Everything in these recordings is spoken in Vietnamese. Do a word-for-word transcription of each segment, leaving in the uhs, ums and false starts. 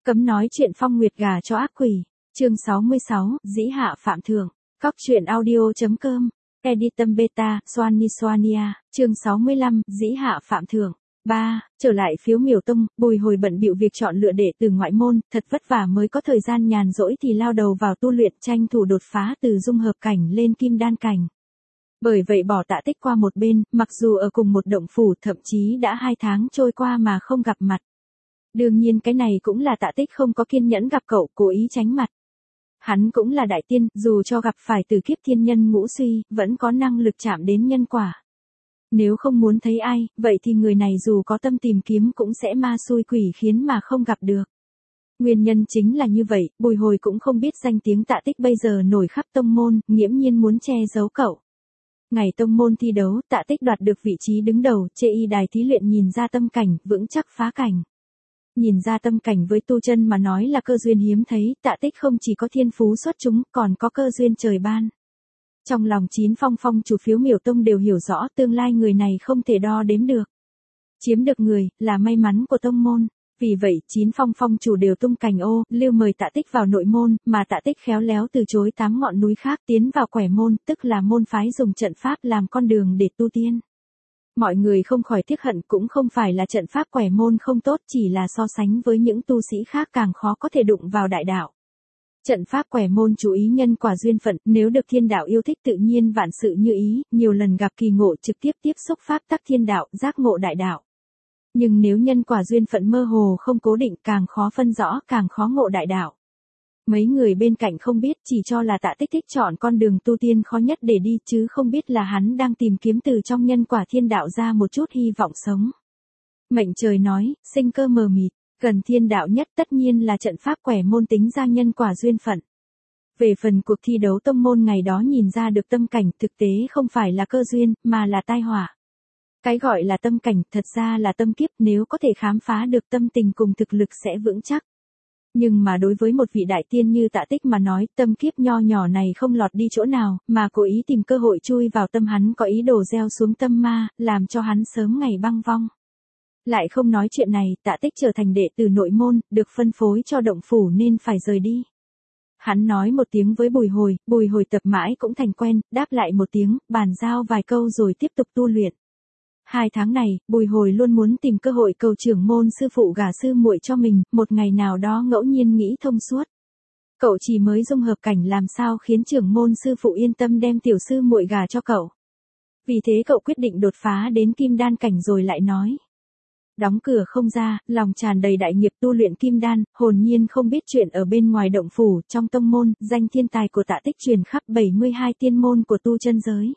Cấm nói chuyện phong nguyệt gà cho ác quỷ. Chương sáu mươi sáu, dĩ hạ phạm thượng. Cóc truyện audio.com. Editum beta, Swanny Swania. Chương sáu mươi lăm, dĩ hạ phạm thượng. ba. Trở lại phiếu miểu tông, Bùi Hồi bận bịu việc chọn lựa đệ tử ngoại môn, thật vất vả mới có thời gian nhàn rỗi thì lao đầu vào tu luyện, tranh thủ đột phá từ dung hợp cảnh lên kim đan cảnh. Bởi vậy bỏ Tạ Tích qua một bên, mặc dù ở cùng một động phủ, thậm chí đã hai tháng trôi qua mà không gặp mặt. Đương nhiên cái này cũng là Tạ Tích không có kiên nhẫn gặp cậu, cố ý tránh mặt. Hắn cũng là đại tiên, dù cho gặp phải từ kiếp thiên nhân ngũ suy, vẫn có năng lực chạm đến nhân quả. Nếu không muốn thấy ai, vậy thì người này dù có tâm tìm kiếm cũng sẽ ma xui quỷ khiến mà không gặp được. Nguyên nhân chính là như vậy, Bùi Hồi cũng không biết danh tiếng Tạ Tích bây giờ nổi khắp tông môn, nghiễm nhiên muốn che giấu cậu. Ngày tông môn thi đấu, Tạ Tích đoạt được vị trí đứng đầu, chê y đài thí luyện nhìn ra tâm cảnh, vững chắc phá cảnh. Nhìn ra tâm cảnh với tu chân mà nói là cơ duyên hiếm thấy, Tạ Tích không chỉ có thiên phú xuất chúng, còn có cơ duyên trời ban. Trong lòng chín phong phong chủ phiếu miểu tông đều hiểu rõ tương lai người này không thể đo đếm được. Chiếm được người, là may mắn của tông môn. Vì vậy, chín phong phong chủ đều tung cành ô, lưu mời Tạ Tích vào nội môn, mà Tạ Tích khéo léo từ chối tám ngọn núi khác tiến vào quẻ môn, tức là môn phái dùng trận pháp làm con đường để tu tiên. Mọi người không khỏi tiếc hận, cũng không phải là trận pháp quẻ môn không tốt, chỉ là so sánh với những tu sĩ khác càng khó có thể đụng vào đại đạo. Trận pháp quẻ môn chú ý nhân quả duyên phận, nếu được thiên đạo yêu thích tự nhiên vạn sự như ý, nhiều lần gặp kỳ ngộ trực tiếp tiếp xúc pháp tắc thiên đạo, giác ngộ đại đạo. Nhưng nếu nhân quả duyên phận mơ hồ không cố định, càng khó phân rõ, càng khó ngộ đại đạo. Mấy người bên cạnh không biết, chỉ cho là Tạ Tích thích chọn con đường tu tiên khó nhất để đi, chứ không biết là hắn đang tìm kiếm từ trong nhân quả thiên đạo ra một chút hy vọng sống. Mệnh trời nói, sinh cơ mờ mịt, gần thiên đạo nhất tất nhiên là trận pháp quẻ môn tính ra nhân quả duyên phận. Về phần cuộc thi đấu tông môn ngày đó nhìn ra được tâm cảnh, thực tế không phải là cơ duyên, mà là tai họa. Cái gọi là tâm cảnh, thật ra là tâm kiếp, nếu có thể khám phá được tâm tình cùng thực lực sẽ vững chắc. Nhưng mà đối với một vị đại tiên như Tạ Tích mà nói, tâm kiếp nho nhỏ này không lọt đi chỗ nào, mà cố ý tìm cơ hội chui vào tâm hắn, có ý đồ gieo xuống tâm ma, làm cho hắn sớm ngày băng vong. Lại không nói chuyện này, Tạ Tích trở thành đệ tử nội môn, được phân phối cho động phủ nên phải rời đi. Hắn nói một tiếng với Bùi Hồi, Bùi Hồi tập mãi cũng thành quen, đáp lại một tiếng, bàn giao vài câu rồi tiếp tục tu luyện. Hai tháng này, Bùi Hồi luôn muốn tìm cơ hội cầu trưởng môn sư phụ gả sư muội cho mình, một ngày nào đó ngẫu nhiên nghĩ thông suốt. Cậu chỉ mới dung hợp cảnh làm sao khiến trưởng môn sư phụ yên tâm đem tiểu sư muội gả cho cậu. Vì thế cậu quyết định đột phá đến kim đan cảnh rồi lại nói. Đóng cửa không ra, lòng tràn đầy đại nghiệp tu luyện kim đan, hồn nhiên không biết chuyện ở bên ngoài động phủ, trong tông môn, danh thiên tài của Tạ Tích truyền khắp bảy mươi hai tiên môn của tu chân giới.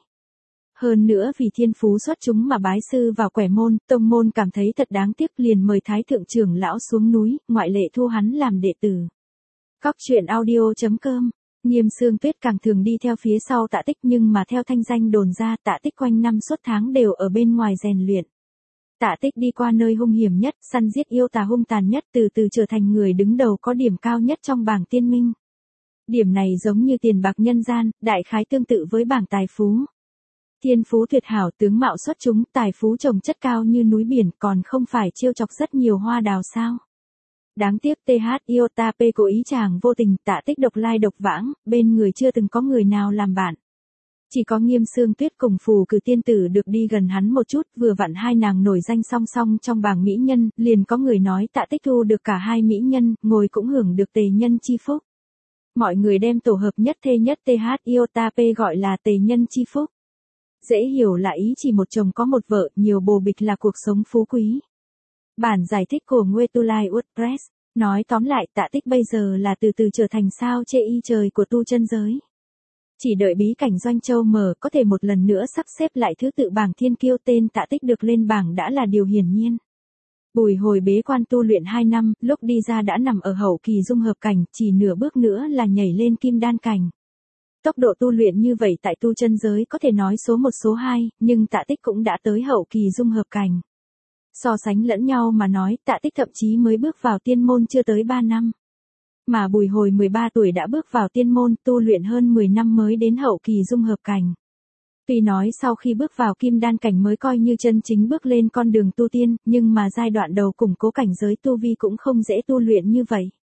Hơn nữa vì thiên phú xuất chúng mà bái sư vào quẻ môn, tông môn cảm thấy thật đáng tiếc liền mời thái thượng trưởng lão xuống núi, ngoại lệ thu hắn làm đệ tử. Cóc truyện audio.com. Nghiêm Sương Tuyết càng thường đi theo phía sau Tạ Tích, nhưng mà theo thanh danh đồn ra, Tạ Tích quanh năm suốt tháng đều ở bên ngoài rèn luyện. Tạ Tích đi qua nơi hung hiểm nhất, săn giết yêu tà hung tàn nhất, từ từ trở thành người đứng đầu có điểm cao nhất trong bảng tiên minh. Điểm này giống như tiền bạc nhân gian, đại khái tương tự với bảng tài phú. Thiên phú tuyệt hảo, tướng mạo xuất chúng, tài phú trồng chất cao như núi biển, còn không phải chiêu chọc rất nhiều hoa đào sao. Đáng tiếc tê hát Iota P cố ý chàng vô tình, Tạ Tích độc lai độc vãng, bên người chưa từng có người nào làm bạn. Chỉ có Nghiêm Sương Tuyết cùng Phù Cử tiên tử được đi gần hắn một chút, vừa vặn hai nàng nổi danh song song trong bảng mỹ nhân, liền có người nói Tạ Tích thu được cả hai mỹ nhân, ngồi cũng hưởng được tề nhân chi phúc. Mọi người đem tổ hợp nhất thê nhất tê hát Iota P gọi là tề nhân chi phúc. Dễ hiểu là ý chỉ một chồng có một vợ, nhiều bồ bịch là cuộc sống phú quý. Bản giải thích của Nguetulai WordPress, nói tóm lại Tạ Tích bây giờ là từ từ trở thành sao chê y trời của tu chân giới. Chỉ đợi bí cảnh Doanh Châu mở có thể một lần nữa sắp xếp lại thứ tự bảng thiên kiêu, tên Tạ Tích được lên bảng đã là điều hiển nhiên. Bùi Hồi bế quan tu luyện hai năm, lúc đi ra đã nằm ở hậu kỳ dung hợp cảnh, chỉ nửa bước nữa là nhảy lên kim đan cảnh. Tốc độ tu luyện như vậy tại tu chân giới có thể nói số một số hai, nhưng Tạ Tích cũng đã tới hậu kỳ dung hợp cảnh. So sánh lẫn nhau mà nói, Tạ Tích thậm chí mới bước vào tiên môn chưa tới ba năm. Mà Bùi Hồi mười ba tuổi đã bước vào tiên môn, tu luyện hơn mười năm mới đến hậu kỳ dung hợp cảnh. Tuy nói sau khi bước vào kim đan cảnh mới coi như chân chính bước lên con đường tu tiên, nhưng mà giai đoạn đầu củng cố cảnh giới tu vi cũng không dễ tu luyện như vậy.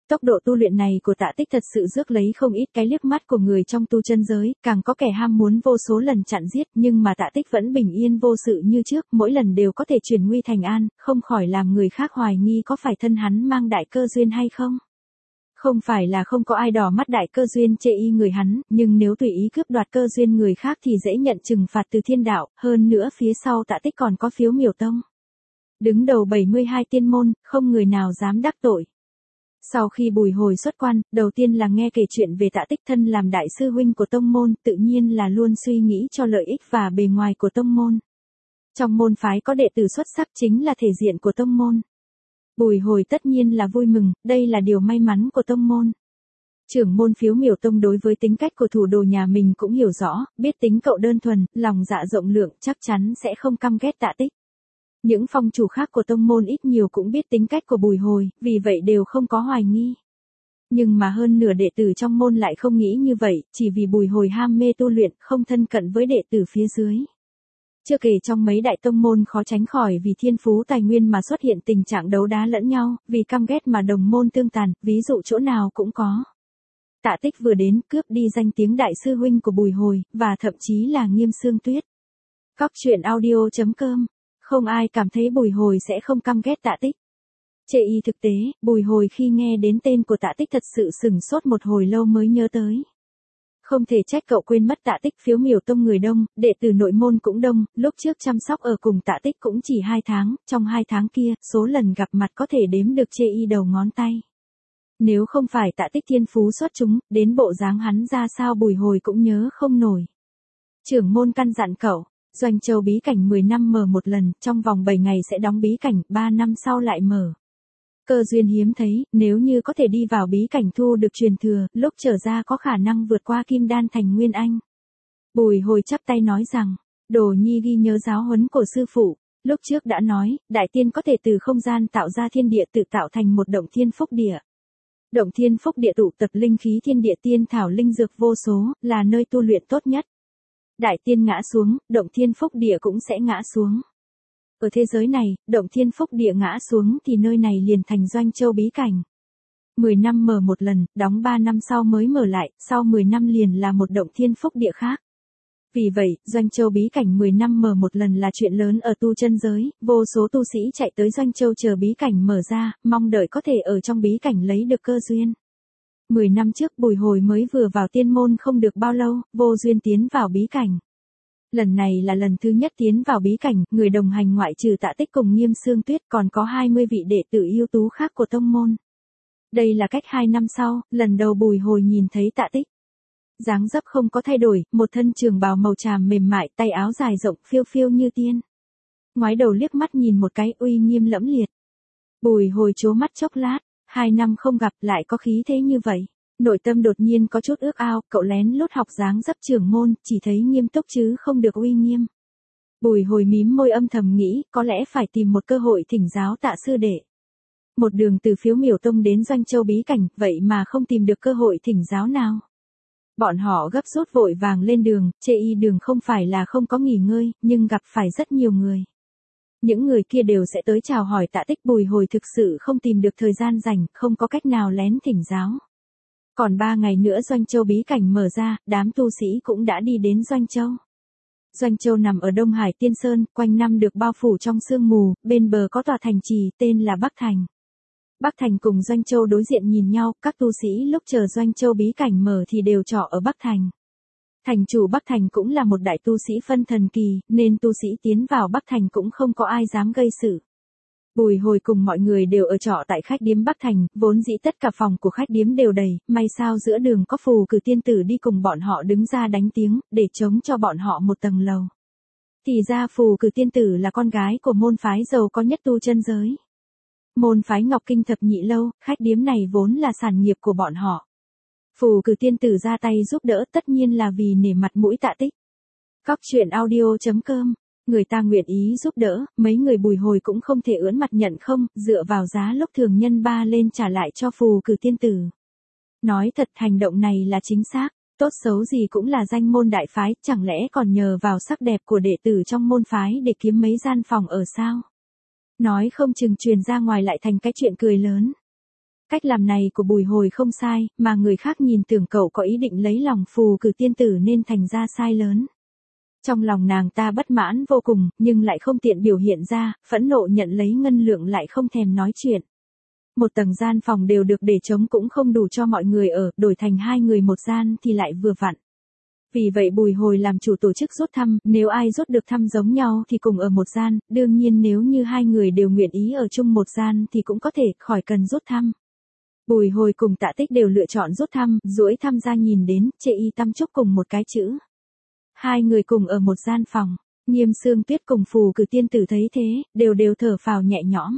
Tốc độ tu luyện này của Tạ Tích thật sự rước lấy không ít cái liếc mắt của người trong tu chân giới, càng có kẻ ham muốn vô số lần chặn giết, nhưng mà Tạ Tích vẫn bình yên vô sự như trước, mỗi lần đều có thể chuyển nguy thành an, không khỏi làm người khác hoài nghi có phải thân hắn mang đại cơ duyên hay không. Không phải là không có ai đỏ mắt đại cơ duyên chê y người hắn, nhưng nếu tùy ý cướp đoạt cơ duyên người khác thì dễ nhận trừng phạt từ thiên đạo, hơn nữa phía sau Tạ Tích còn có Phiếu Miểu Tông. Đứng đầu bảy mươi hai tiên môn, không người nào dám đắc tội. Sau khi Bùi Hồi xuất quan, đầu tiên là nghe kể chuyện về Tạ Tích thân làm đại sư huynh của tông môn, tự nhiên là luôn suy nghĩ cho lợi ích và bề ngoài của tông môn. Trong môn phái có đệ tử xuất sắc chính là thể diện của tông môn. Bùi Hồi tất nhiên là vui mừng, đây là điều may mắn của tông môn. Trưởng môn Phiếu Miểu Tông đối với tính cách của thủ đồ nhà mình cũng hiểu rõ, biết tính cậu đơn thuần, lòng dạ rộng lượng, chắc chắn sẽ không căm ghét Tạ Tích. Những phong chủ khác của tông môn ít nhiều cũng biết tính cách của Bùi Hồi, vì vậy đều không có hoài nghi. Nhưng mà hơn nửa đệ tử trong môn lại không nghĩ như vậy, chỉ vì Bùi Hồi ham mê tu luyện, không thân cận với đệ tử phía dưới. Chưa kể trong mấy đại tông môn khó tránh khỏi vì thiên phú tài nguyên mà xuất hiện tình trạng đấu đá lẫn nhau, vì căm ghét mà đồng môn tương tàn, ví dụ chỗ nào cũng có. Tạ Tích vừa đến cướp đi danh tiếng đại sư huynh của Bùi Hồi, và thậm chí là Nghiêm Xương Tuyết. Cóc truyện audio chấm com. Không ai cảm thấy Bùi Hồi sẽ không căm ghét Tạ Tích. Chê y thực tế, Bùi Hồi khi nghe đến tên của Tạ Tích thật sự sửng sốt một hồi lâu mới nhớ tới. Không thể trách cậu quên mất Tạ Tích. Phiếu Miểu Tông người đông, đệ tử nội môn cũng đông, lúc trước chăm sóc ở cùng Tạ Tích cũng chỉ hai tháng, trong hai tháng kia, số lần gặp mặt có thể đếm được chê y đầu ngón tay. Nếu không phải Tạ Tích thiên phú xuất chúng, đến bộ dáng hắn ra sao Bùi Hồi cũng nhớ không nổi. Trưởng môn căn dặn cậu, Doanh Châu bí cảnh mười năm mở một lần, trong vòng bảy ngày sẽ đóng bí cảnh, ba năm sau lại mở. Cơ duyên hiếm thấy, nếu như có thể đi vào bí cảnh thu được truyền thừa, lúc trở ra có khả năng vượt qua Kim Đan thành Nguyên Anh. Bùi Hồi chắp tay nói rằng, Đồ Nhi ghi nhớ giáo huấn của sư phụ, lúc trước đã nói, đại tiên có thể từ không gian tạo ra thiên địa tự tạo thành một động thiên phúc địa. Động thiên phúc địa tụ tập linh khí thiên địa tiên thảo linh dược vô số, là nơi tu luyện tốt nhất. Đại tiên ngã xuống, động thiên phúc địa cũng sẽ ngã xuống. Ở thế giới này, động thiên phúc địa ngã xuống thì nơi này liền thành Doanh Châu bí cảnh. mười năm mở một lần, đóng ba năm sau mới mở lại, sau mười năm liền là một động thiên phúc địa khác. Vì vậy, Doanh Châu bí cảnh mười năm mở một lần là chuyện lớn ở tu chân giới, vô số tu sĩ chạy tới Doanh Châu chờ bí cảnh mở ra, mong đợi có thể ở trong bí cảnh lấy được cơ duyên. mười năm trước Bùi Hồi mới vừa vào tiên môn không được bao lâu, vô duyên tiến vào bí cảnh. Lần này là lần thứ nhất tiến vào bí cảnh, người đồng hành ngoại trừ Tạ Tích cùng Nghiêm Xương Tuyết còn có hai mươi vị đệ tử ưu tú khác của tông môn. Đây là cách hai năm sau, lần đầu Bùi Hồi nhìn thấy Tạ Tích. Dáng dấp không có thay đổi, một thân trường bào màu tràm mềm mại, tay áo dài rộng phiêu phiêu như tiên. Ngoái đầu liếc mắt nhìn một cái uy nghiêm lẫm liệt. Bùi Hồi trố mắt chốc lát, hai năm không gặp lại có khí thế như vậy. Nội tâm đột nhiên có chút ước ao, cậu lén lút học dáng dấp trưởng môn, chỉ thấy nghiêm túc chứ không được uy nghiêm. Bùi Hồi mím môi âm thầm nghĩ, có lẽ phải tìm một cơ hội thỉnh giáo Tạ sư đệ. Một đường từ Phiếu Miểu Tông đến Doanh Châu bí cảnh, vậy mà không tìm được cơ hội thỉnh giáo nào. Bọn họ gấp rút vội vàng lên đường, chê y đường không phải là không có nghỉ ngơi, nhưng gặp phải rất nhiều người. Những người kia đều sẽ tới chào hỏi Tạ Tích. Bùi Hồi thực sự không tìm được thời gian rảnh, không có cách nào lén thỉnh giáo. Còn ba ngày nữa Doanh Châu bí cảnh mở ra, đám tu sĩ cũng đã đi đến Doanh Châu. Doanh Châu nằm ở Đông Hải Tiên Sơn, quanh năm được bao phủ trong sương mù, bên bờ có tòa thành trì tên là Bắc Thành. Bắc Thành cùng Doanh Châu đối diện nhìn nhau, các tu sĩ lúc chờ Doanh Châu bí cảnh mở thì đều trọ ở Bắc Thành. Thành chủ Bắc Thành cũng là một đại tu sĩ phân thần kỳ, nên tu sĩ tiến vào Bắc Thành cũng không có ai dám gây sự. Bùi Hồi cùng mọi người đều ở trọ tại khách điếm Bắc Thành, vốn dĩ tất cả phòng của khách điếm đều đầy, may sao giữa đường có Phù Cử tiên tử đi cùng bọn họ đứng ra đánh tiếng, để chống cho bọn họ một tầng lầu. Thì ra Phù Cử tiên tử là con gái của môn phái giàu có nhất tu chân giới. Môn phái Ngọc Kinh Thập Nhị Lâu, khách điếm này vốn là sản nghiệp của bọn họ. Phù Cử tiên tử ra tay giúp đỡ tất nhiên là vì nể mặt mũi Tạ Tích. Cóc truyện audio chấm com. Người ta nguyện ý giúp đỡ, mấy người Bùi Hồi cũng không thể ưỡn mặt nhận không, dựa vào giá lúc thường nhân ba lên trả lại cho Phù Cử tiên tử. Nói thật hành động này là chính xác, tốt xấu gì cũng là danh môn đại phái, chẳng lẽ còn nhờ vào sắc đẹp của đệ tử trong môn phái để kiếm mấy gian phòng ở sao? Nói không chừng truyền ra ngoài lại thành cái chuyện cười lớn. Cách làm này của Bùi Hồi không sai, mà người khác nhìn tưởng cậu có ý định lấy lòng Phù Cử tiên tử nên thành ra sai lớn. Trong lòng nàng ta bất mãn vô cùng, nhưng lại không tiện biểu hiện ra, phẫn nộ nhận lấy ngân lượng lại không thèm nói chuyện. Một tầng gian phòng đều được để trống cũng không đủ cho mọi người ở, đổi thành hai người một gian thì lại vừa vặn. Vì vậy Bùi Hồi làm chủ tổ chức rút thăm, nếu ai rút được thăm giống nhau thì cùng ở một gian, đương nhiên nếu như hai người đều nguyện ý ở chung một gian thì cũng có thể, khỏi cần rút thăm. Bùi Hồi cùng Tạ Tích đều lựa chọn rút thăm, duỗi thăm ra nhìn đến, chê y tăm chúc cùng một cái chữ. Hai người cùng ở một gian phòng, Nghiêm Xương Tuyết cùng Phù Cử tiên tử thấy thế, đều đều thở phào nhẹ nhõm.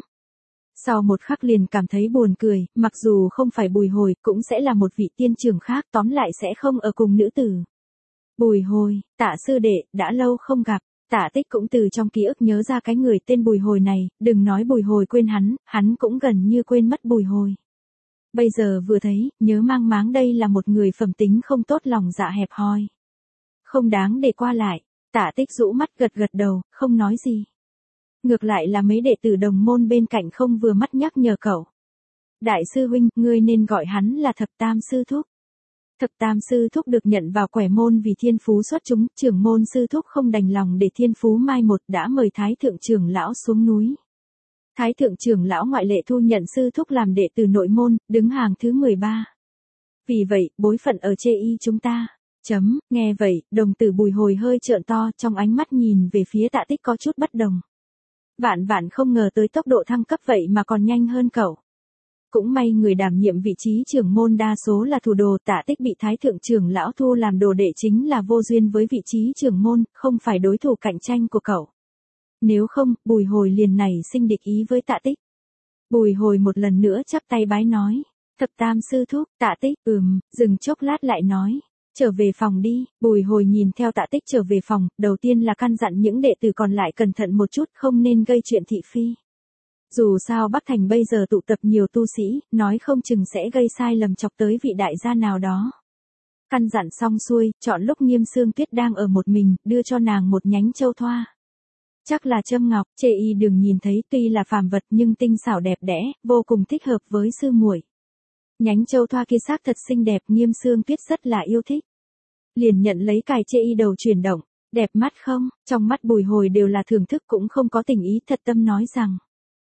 Sau một khắc liền cảm thấy buồn cười, mặc dù không phải Bùi Hồi, cũng sẽ là một vị tiên trưởng khác, tóm lại sẽ không ở cùng nữ tử. Bùi Hồi, Tạ sư đệ, đã lâu không gặp. Tạ Tích cũng từ trong ký ức nhớ ra cái người tên Bùi Hồi này, đừng nói Bùi Hồi quên hắn, hắn cũng gần như quên mất Bùi Hồi. Bây giờ vừa thấy, nhớ mang máng đây là một người phẩm tính không tốt, lòng dạ hẹp hòi. Không đáng để qua lại. Tạ Tích rũ mắt gật gật đầu, không nói gì. Ngược lại là mấy đệ tử đồng môn bên cạnh không vừa mắt nhắc nhở cậu. Đại sư huynh, ngươi nên gọi hắn là Thập Tam sư thúc. Thập Tam sư thúc được nhận vào quẻ môn vì thiên phú xuất chúng, trưởng môn sư thúc không đành lòng để thiên phú mai một, đã mời Thái thượng trưởng lão xuống núi. Thái thượng trưởng lão ngoại lệ thu nhận sư thúc làm đệ tử nội môn, đứng hàng thứ mười ba. Vì vậy, bối phận ở chê y chúng ta. Chấm, nghe vậy, đồng tử Bùi Hồi hơi trợn to, trong ánh mắt nhìn về phía Tạ Tích có chút bất đồng. Vạn vạn không ngờ tới tốc độ thăng cấp vậy mà còn nhanh hơn cậu. Cũng may người đảm nhiệm vị trí trưởng môn đa số là thủ đồ, Tạ Tích bị Thái thượng trưởng lão thu làm đồ đệ chính là vô duyên với vị trí trưởng môn, không phải đối thủ cạnh tranh của cậu. Nếu không, Bùi Hồi liền này sinh địch ý với Tạ Tích. Bùi Hồi một lần nữa chắp tay bái nói. Thập Tam sư thúc, Tạ Tích, ừm, dừng chốc lát lại nói. Trở về phòng đi. Bùi Hồi nhìn theo Tạ Tích trở về phòng, đầu tiên là căn dặn những đệ tử còn lại cẩn thận một chút, không nên gây chuyện thị phi. Dù sao Bắc Thành bây giờ tụ tập nhiều tu sĩ, nói không chừng sẽ gây sai lầm chọc tới vị đại gia nào đó. Căn dặn xong xuôi, chọn lúc Nghiêm Xương Tuyết đang ở một mình, đưa cho nàng một nhánh châu thoa. Chắc là châm ngọc, chê y đừng nhìn thấy tuy là phàm vật nhưng tinh xảo đẹp đẽ, vô cùng thích hợp với sư muội. Nhánh châu thoa kia xác thật xinh đẹp, Nghiêm Xương Tuyết rất là yêu thích. Liền nhận lấy cài, chê y đầu chuyển động, đẹp mắt không? Trong mắt Bùi Hồi đều là thưởng thức cũng không có tình ý, thật tâm nói rằng.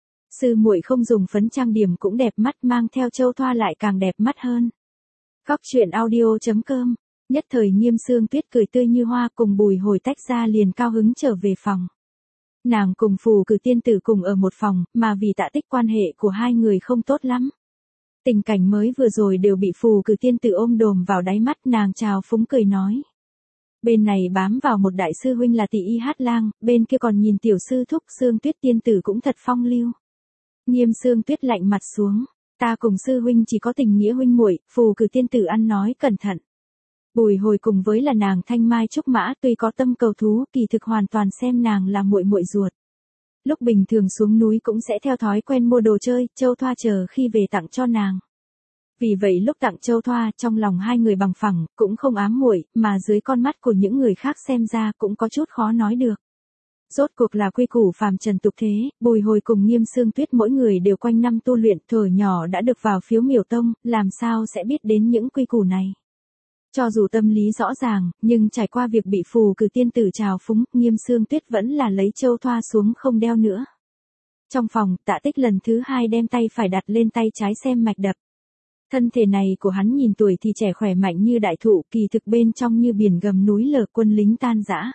Sư muội không dùng phấn trang điểm cũng đẹp mắt, mang theo châu thoa lại càng đẹp mắt hơn. Góc truyện audio chấm com. Nhất thời Nghiêm Xương Tuyết cười tươi như hoa, cùng Bùi Hồi tách ra liền cao hứng trở về phòng. Nàng cùng Phù Cử tiên tử cùng ở một phòng, mà vì Tạ Tích quan hệ của hai người không tốt lắm. Tình cảnh mới vừa rồi đều bị Phù Cử tiên tử ôm đồm vào đáy mắt, nàng chào phúng cười nói. Bên này bám vào một đại sư huynh là Tỷ Y Hát Lang, bên kia còn nhìn tiểu sư thúc Xương Tuyết tiên tử cũng thật phong lưu. Nghiêm Xương Tuyết lạnh mặt xuống, ta cùng sư huynh chỉ có tình nghĩa huynh muội, Phù Cử tiên tử ăn nói cẩn thận. Bùi Hồi cùng với là nàng thanh mai trúc mã, tuy có tâm cầu thú, kỳ thực hoàn toàn xem nàng là muội muội ruột. Lúc bình thường xuống núi cũng sẽ theo thói quen mua đồ chơi, châu thoa chờ khi về tặng cho nàng. Vì vậy lúc tặng châu thoa, trong lòng hai người bằng phẳng, cũng không ám muội, mà dưới con mắt của những người khác xem ra cũng có chút khó nói được. Rốt cuộc là quy củ phàm trần tục thế, Bùi Hồi cùng Nghiêm Xương Tuyết mỗi người đều quanh năm tu luyện, thuở nhỏ đã được vào Phiếu Miểu Tông, làm sao sẽ biết đến những quy củ này. Cho dù tâm lý rõ ràng, nhưng trải qua việc bị Phù Cử tiên tử trào phúng, Nghiêm Xương Tuyết vẫn là lấy châu thoa xuống không đeo nữa. Trong phòng, Tạ Tích lần thứ hai đem tay phải đặt lên tay trái xem mạch đập. Thân thể này của hắn nhìn tuổi thì trẻ khỏe mạnh như đại thụ, kỳ thực bên trong như biển gầm núi lở, quân lính tan rã.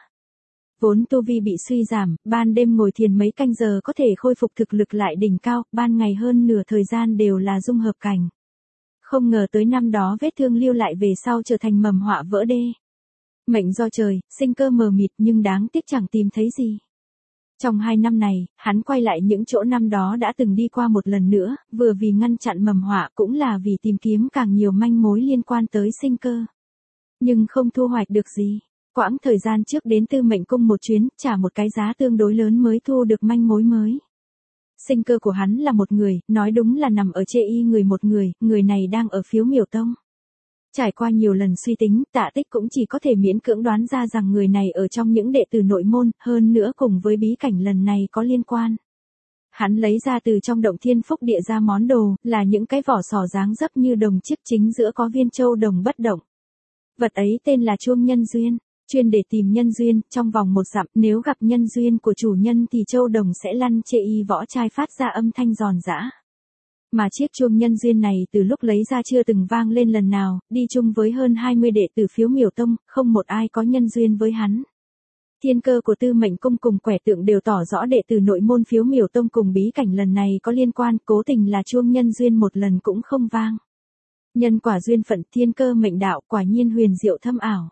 Vốn tu vi bị suy giảm, ban đêm ngồi thiền mấy canh giờ có thể khôi phục thực lực lại đỉnh cao, ban ngày hơn nửa thời gian đều là dung hợp cảnh. Không ngờ tới năm đó vết thương lưu lại về sau trở thành mầm họa vỡ đê. Mệnh do trời, sinh cơ mờ mịt nhưng đáng tiếc chẳng tìm thấy gì. Trong hai năm này, hắn quay lại những chỗ năm đó đã từng đi qua một lần nữa, vừa vì ngăn chặn mầm họa cũng là vì tìm kiếm càng nhiều manh mối liên quan tới sinh cơ. Nhưng không thu hoạch được gì. Quãng thời gian trước đến Tư Mệnh Cung một chuyến, trả một cái giá tương đối lớn mới thu được manh mối mới. Sinh cơ của hắn là một người, nói đúng là nằm ở chê y người một người, người này đang ở Phiếu Miểu Tông. Trải qua nhiều lần suy tính, Tạ Tích cũng chỉ có thể miễn cưỡng đoán ra rằng người này ở trong những đệ tử nội môn, hơn nữa cùng với bí cảnh lần này có liên quan. Hắn lấy ra từ trong động thiên phúc địa ra món đồ, là những cái vỏ sò dáng dấp như đồng chiếc, chính giữa có viên châu đồng bất động. Vật ấy tên là chuông nhân duyên, chuyên để tìm nhân duyên, trong vòng một dặm, nếu gặp nhân duyên của chủ nhân thì châu đồng sẽ lăn chê y võ trai phát ra âm thanh giòn giã. Mà chiếc chuông nhân duyên này từ lúc lấy ra chưa từng vang lên lần nào, đi chung với hơn hai mươi đệ tử Phiếu Miểu Tông, không một ai có nhân duyên với hắn. Thiên cơ của Tư Mệnh Cung cùng Quẻ Tượng đều tỏ rõ đệ tử nội môn Phiếu Miểu Tông cùng bí cảnh lần này có liên quan, cố tình là chuông nhân duyên một lần cũng không vang. Nhân quả duyên phận, thiên cơ mệnh đạo, quả nhiên huyền diệu thâm ảo.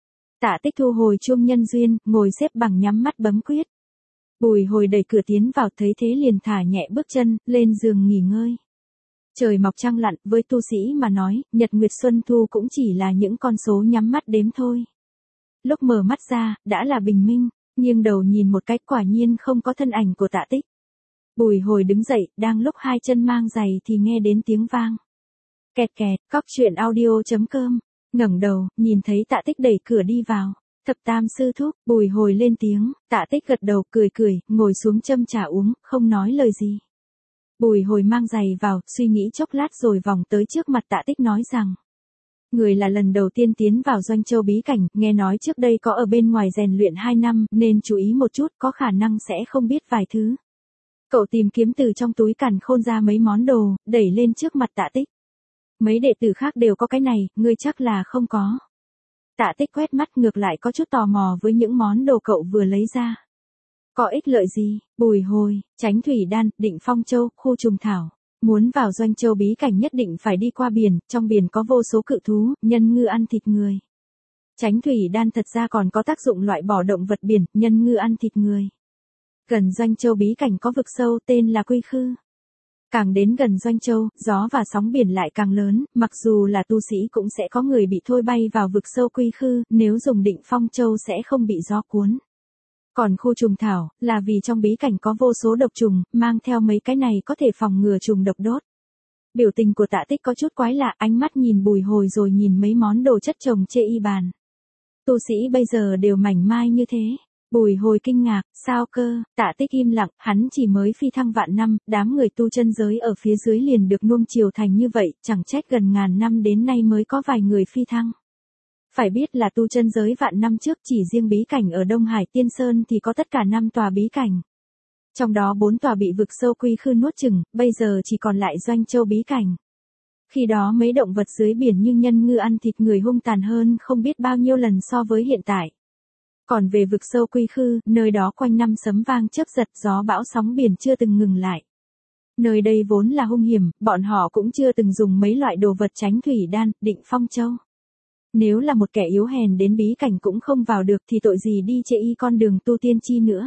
Tạ Tích thu hồi chuông nhân duyên, ngồi xếp bằng nhắm mắt bấm quyết. Bùi Hồi đẩy cửa tiến vào, thấy thế liền thả nhẹ bước chân, lên giường nghỉ ngơi. Trời mọc trăng lặn, với tu sĩ mà nói, nhật nguyệt xuân thu cũng chỉ là những con số nhắm mắt đếm thôi. Lúc mở mắt ra, đã là bình minh, nghiêng đầu nhìn một cách quả nhiên không có thân ảnh của Tạ Tích. Bùi Hồi đứng dậy, đang lúc hai chân mang giày thì nghe đến tiếng vang. Kẹt kẹt, cóc truyện audio chấm com, ngẩng đầu, nhìn thấy Tạ Tích đẩy cửa đi vào. Thập tam sư thúc, Bùi Hồi lên tiếng, Tạ Tích gật đầu cười cười, ngồi xuống châm trà uống, không nói lời gì. Bùi Hồi mang giày vào, suy nghĩ chốc lát rồi vòng tới trước mặt Tạ Tích nói rằng. Người là lần đầu tiên tiến vào Doanh Châu bí cảnh, nghe nói trước đây có ở bên ngoài rèn luyện hai năm, nên chú ý một chút, có khả năng sẽ không biết vài thứ. Cậu tìm kiếm từ trong túi càn khôn ra mấy món đồ, đẩy lên trước mặt Tạ Tích. Mấy đệ tử khác đều có cái này, ngươi chắc là không có. Tạ Tích quét mắt ngược lại có chút tò mò với những món đồ cậu vừa lấy ra. Có ích lợi gì? Bùi Hồi, Chánh Thủy Đan, Định Phong Châu, khu trùng thảo. Muốn vào Doanh Châu bí cảnh nhất định phải đi qua biển, trong biển có vô số cự thú, nhân ngư ăn thịt người. Chánh Thủy Đan thật ra còn có tác dụng loại bỏ động vật biển, nhân ngư ăn thịt người. Gần Doanh Châu bí cảnh có vực sâu tên là Quy Khư. Càng đến gần Doanh Châu, gió và sóng biển lại càng lớn, mặc dù là tu sĩ cũng sẽ có người bị thôi bay vào vực sâu Quy Khư, nếu dùng Định Phong Châu sẽ không bị gió cuốn. Còn khu trùng thảo, là vì trong bí cảnh có vô số độc trùng, mang theo mấy cái này có thể phòng ngừa trùng độc đốt. Biểu tình của Tạ Tích có chút quái lạ, ánh mắt nhìn Bùi Hồi rồi nhìn mấy món đồ chất chồng chê y bàn. Tu sĩ bây giờ đều mảnh mai như thế. Bùi Hồi kinh ngạc, sao cơ? Tạ Tích im lặng, hắn chỉ mới phi thăng vạn năm, đám người tu chân giới ở phía dưới liền được nuông chiều thành như vậy, chẳng trách gần ngàn năm đến nay mới có vài người phi thăng. Phải biết là tu chân giới vạn năm trước chỉ riêng bí cảnh ở Đông Hải Tiên Sơn thì có tất cả năm tòa bí cảnh. Trong đó bốn tòa bị vực sâu Quy Khư nuốt chửng, bây giờ chỉ còn lại Doanh Châu bí cảnh. Khi đó mấy động vật dưới biển như nhân ngư ăn thịt người hung tàn hơn không biết bao nhiêu lần so với hiện tại. Còn về vực sâu Quy Khư, nơi đó quanh năm sấm vang chớp giật, gió bão sóng biển chưa từng ngừng lại. Nơi đây vốn là hung hiểm, bọn họ cũng chưa từng dùng mấy loại đồ vật Chánh Thủy Đan, Định Phong Châu. Nếu là một kẻ yếu hèn đến bí cảnh cũng không vào được thì tội gì đi chê y con đường tu tiên chi nữa.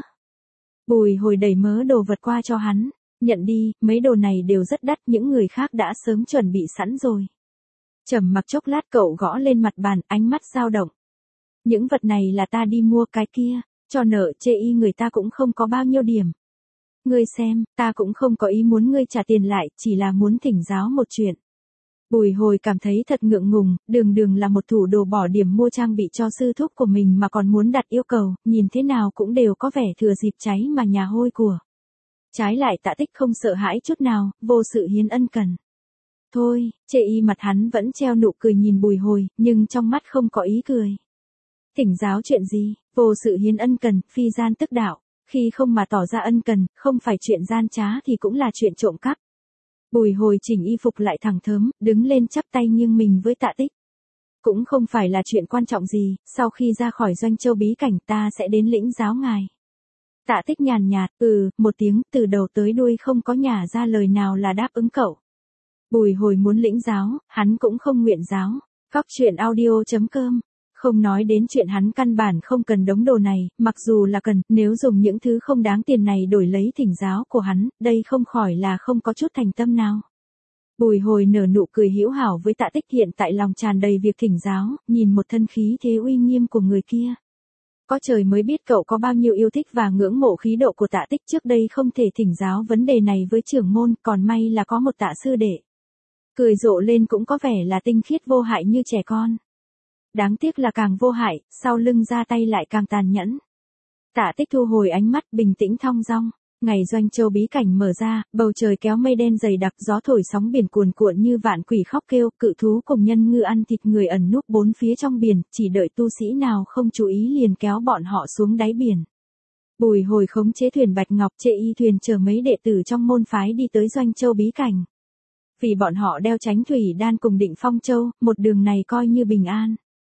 Bùi Hồi đẩy mớ đồ vật qua cho hắn, nhận đi, mấy đồ này đều rất đắt, những người khác đã sớm chuẩn bị sẵn rồi. Trầm mặc chốc lát cậu gõ lên mặt bàn, ánh mắt dao động. Những vật này là ta đi mua, cái kia, cho nợ chê y người ta cũng không có bao nhiêu điểm. Ngươi xem, ta cũng không có ý muốn ngươi trả tiền lại, chỉ là muốn thỉnh giáo một chuyện. Bùi Hồi cảm thấy thật ngượng ngùng, đường đường là một thủ đồ bỏ điểm mua trang bị cho sư thúc của mình mà còn muốn đặt yêu cầu, nhìn thế nào cũng đều có vẻ thừa dịp cháy mà nhà hôi của. Trái lại Tạ Tích không sợ hãi chút nào, vô sự hiến ân cần. Thôi, chê y mặt hắn vẫn treo nụ cười nhìn Bùi Hồi, nhưng trong mắt không có ý cười. Thỉnh giáo chuyện gì? Vô sự hiến ân cần, phi gian tức đạo. Khi không mà tỏ ra ân cần, không phải chuyện gian trá thì cũng là chuyện trộm cắp. Bùi Hồi chỉnh y phục lại thẳng thớm, đứng lên chắp tay nghiêng mình với Tạ Tích. Cũng không phải là chuyện quan trọng gì, sau khi ra khỏi Doanh Châu bí cảnh ta sẽ đến lĩnh giáo ngài. Tạ Tích nhàn nhạt, ừ, một tiếng, từ đầu tới đuôi không có nhả ra lời nào là đáp ứng cậu. Bùi Hồi muốn lĩnh giáo, hắn cũng không nguyện giáo. Cóc truyện audio chấm com. Không nói đến chuyện hắn căn bản không cần đống đồ này, mặc dù là cần, nếu dùng những thứ không đáng tiền này đổi lấy thỉnh giáo của hắn, đây không khỏi là không có chút thành tâm nào. Bùi Hồi nở nụ cười hữu hảo với Tạ Tích, hiện tại lòng tràn đầy việc thỉnh giáo, nhìn một thân khí thế uy nghiêm của người kia. Có trời mới biết cậu có bao nhiêu yêu thích và ngưỡng mộ khí độ của Tạ Tích, trước đây không thể thỉnh giáo vấn đề này với trưởng môn, còn may là có một Tạ sư đệ. Cười rộ lên cũng có vẻ là tinh khiết vô hại như trẻ con. Đáng tiếc là càng vô hại, sau lưng ra tay lại càng tàn nhẫn. Tạ Tích thu hồi ánh mắt bình tĩnh thong dong. Ngày Doanh Châu bí cảnh mở ra, bầu trời kéo mây đen dày đặc, gió thổi sóng biển cuồn cuộn như vạn quỷ khóc kêu, cự thú cùng nhân ngư ăn thịt người ẩn núp bốn phía trong biển, chỉ đợi tu sĩ nào không chú ý liền kéo bọn họ xuống đáy biển. Bùi Hồi khống chế thuyền Bạch Ngọc Trệ Y thuyền chở mấy đệ tử trong môn phái đi tới Doanh Châu bí cảnh. Vì bọn họ đeo Chánh Thủy Đan cùng Định Phong Châu, một đường này coi như bình an.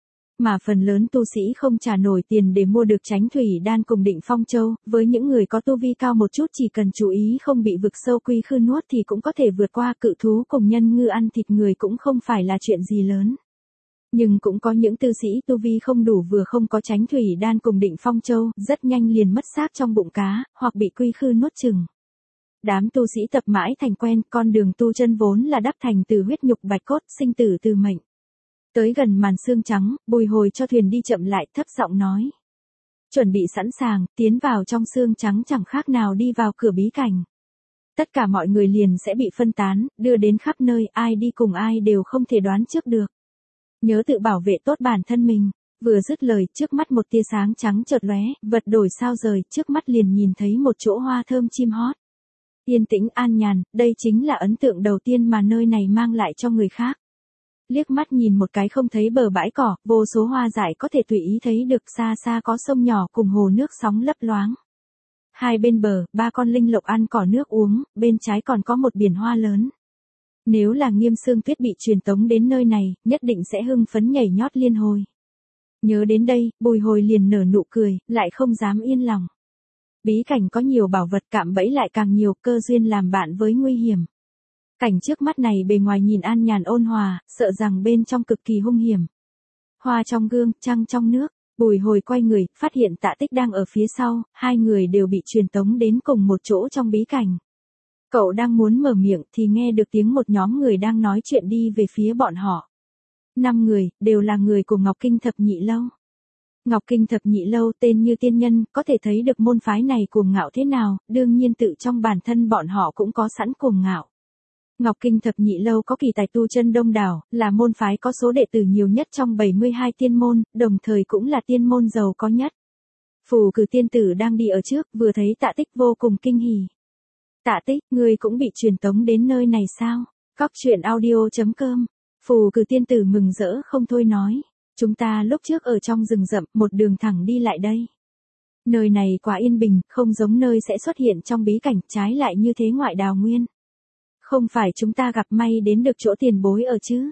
Mà phần lớn tu sĩ không trả nổi tiền để mua được Chánh Thủy Đan cùng Định Phong Châu, với những người có tu vi cao một chút chỉ cần chú ý không bị vực sâu quy khư nuốt thì cũng có thể vượt qua, cự thú cùng nhân ngư ăn thịt người cũng không phải là chuyện gì lớn. Nhưng cũng có những tu sĩ tu vi không đủ vừa không có Chánh Thủy Đan cùng Định Phong Châu, rất nhanh liền mất xác trong bụng cá, hoặc bị quy khư nuốt chửng. Đám tu sĩ tập mãi thành quen, con đường tu chân vốn là đắp thành từ huyết nhục bạch cốt, sinh tử từ mệnh. Tới gần màn sương trắng, Bùi Hồi cho thuyền đi chậm lại, thấp giọng nói. Chuẩn bị sẵn sàng, tiến vào trong sương trắng chẳng khác nào đi vào cửa bí cảnh. Tất cả mọi người liền sẽ bị phân tán, đưa đến khắp nơi, ai đi cùng ai đều không thể đoán trước được. Nhớ tự bảo vệ tốt bản thân mình. Vừa dứt lời, trước mắt một tia sáng trắng chợt lóe, vật đổi sao rời, trước mắt liền nhìn thấy một chỗ hoa thơm chim hót. Yên tĩnh an nhàn, đây chính là ấn tượng đầu tiên mà nơi này mang lại cho người khác. Liếc mắt nhìn một cái không thấy bờ bãi cỏ, vô số hoa dại có thể tùy ý thấy được, xa xa có sông nhỏ cùng hồ nước sóng lấp loáng. Hai bên bờ, ba con linh lộc ăn cỏ nước uống, bên trái còn có một biển hoa lớn. Nếu là Nghiêm Xương Tuyết bị truyền tống đến nơi này, nhất định sẽ hưng phấn nhảy nhót liên hồi. Nhớ đến đây, Bùi Hồi liền nở nụ cười, lại không dám yên lòng. Bí cảnh có nhiều bảo vật, cạm bẫy lại càng nhiều, cơ duyên làm bạn với nguy hiểm. Cảnh trước mắt này bề ngoài nhìn an nhàn ôn hòa, sợ rằng bên trong cực kỳ hung hiểm. Hoa trong gương, trăng trong nước, Bùi Hồi quay người, phát hiện Tạ Tích đang ở phía sau, hai người đều bị truyền tống đến cùng một chỗ trong bí cảnh. Cậu đang muốn mở miệng thì nghe được tiếng một nhóm người đang nói chuyện đi về phía bọn họ. Năm người, đều là người của Ngọc Kinh Thập Nhị Lâu. Ngọc Kinh Thập Nhị Lâu tên như tiên nhân, có thể thấy được môn phái này cuồng ngạo thế nào, đương nhiên tự trong bản thân bọn họ cũng có sẵn cuồng ngạo. Ngọc Kinh Thập Nhị Lâu có kỳ tài tu chân đông đảo, là môn phái có số đệ tử nhiều nhất trong bảy mươi hai tiên môn, đồng thời cũng là tiên môn giàu có nhất. Phù Cử tiên tử đang đi ở trước, vừa thấy Tạ Tích vô cùng kinh hỉ. Tạ Tích, ngươi cũng bị truyền tống đến nơi này sao? Cóc truyện audio chấm com. Phù Cử tiên tử mừng rỡ không thôi nói. Chúng ta lúc trước ở trong rừng rậm, một đường thẳng đi lại đây. Nơi này quá yên bình, không giống nơi sẽ xuất hiện trong bí cảnh, trái lại như thế ngoại đào nguyên. Không phải chúng ta gặp may đến được chỗ tiền bối ở chứ?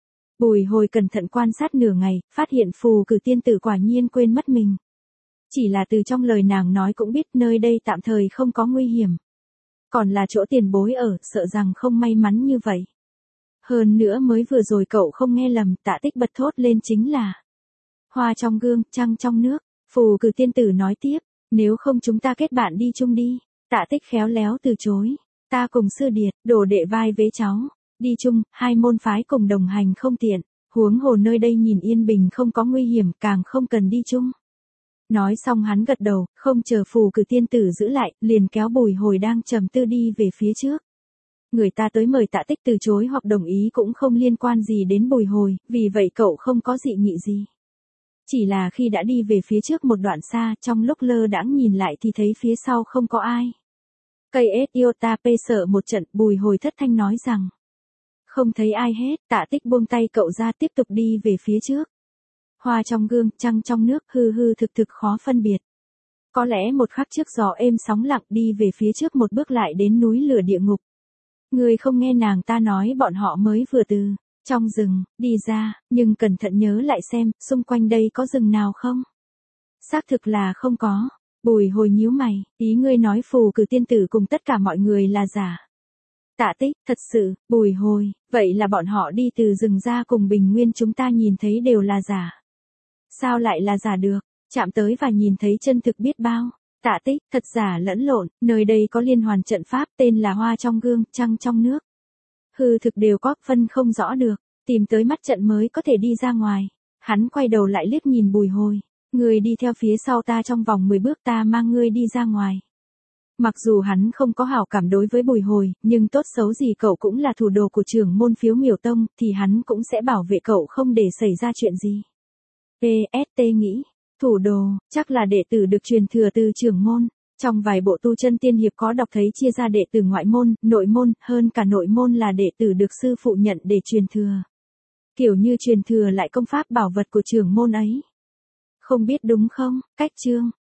Bùi Hồi cẩn thận quan sát nửa ngày, phát hiện Phù Cử tiên tử quả nhiên quên mất mình. Chỉ là từ trong lời nàng nói cũng biết nơi đây tạm thời không có nguy hiểm. Còn là chỗ tiền bối ở, sợ rằng không may mắn như vậy. Hơn nữa mới vừa rồi cậu không nghe lầm, Tạ Tích bật thốt lên chính là hoa trong gương, trăng trong nước. Phù Cử tiên tử nói tiếp, nếu không chúng ta kết bạn đi chung đi. Tạ Tích khéo léo từ chối. Ta cùng sư điệt, đồ đệ vai vế cháu. Đi chung, hai môn phái cùng đồng hành không tiện. Huống hồ nơi đây nhìn yên bình không có nguy hiểm, càng không cần đi chung. Nói xong hắn gật đầu, không chờ Phù Cử tiên tử giữ lại, liền kéo Bùi Hồi đang trầm tư đi về phía trước. Người ta tới mời Tạ Tích từ chối hoặc đồng ý cũng không liên quan gì đến Bùi Hồi, vì vậy cậu không có dị nghị gì. Chỉ là khi đã đi về phía trước một đoạn xa, trong lúc lơ đãng nhìn lại thì thấy phía sau không có ai. Cây ết yêu ta pê sợ một trận, Bùi Hồi thất thanh nói rằng. Không thấy ai hết, Tạ Tích buông tay cậu ra tiếp tục đi về phía trước. Hoa trong gương, trăng trong nước, hư hư thực thực khó phân biệt. Có lẽ một khắc trước gió êm sóng lặng đi về phía trước một bước lại đến núi lửa địa ngục. Người không nghe nàng ta nói bọn họ mới vừa từ trong rừng đi ra, nhưng cẩn thận nhớ lại xem, xung quanh đây có rừng nào không? Xác thực là không có. Bùi Hồi nhíu mày, ý ngươi nói Phù Cử tiên tử cùng tất cả mọi người là giả. Tạ Tích, thật sự. Bùi Hồi, vậy là bọn họ đi từ rừng ra cùng bình nguyên chúng ta nhìn thấy đều là giả. Sao lại là giả được? Chạm tới và nhìn thấy chân thực biết bao. Tạ Tích, thật giả lẫn lộn, nơi đây có liên hoàn trận pháp tên là hoa trong gương, trăng trong nước. Hư thực đều có, phân không rõ được, tìm tới mắt trận mới có thể đi ra ngoài. Hắn quay đầu lại liếc nhìn Bùi Hồi, người đi theo phía sau ta trong vòng mười bước ta mang ngươi đi ra ngoài. Mặc dù hắn không có hảo cảm đối với Bùi Hồi, nhưng tốt xấu gì cậu cũng là thủ đồ của trưởng môn Phiếu Miểu Tông, thì hắn cũng sẽ bảo vệ cậu không để xảy ra chuyện gì. pê ét tê nghĩ, thủ đồ, chắc là đệ tử được truyền thừa từ trưởng môn. Trong vài bộ tu chân tiên hiệp có đọc thấy chia ra đệ tử ngoại môn, nội môn, hơn cả nội môn là đệ tử được sư phụ nhận để truyền thừa. Kiểu như truyền thừa lại công pháp bảo vật của trưởng môn ấy. Không biết đúng không? Cách chương.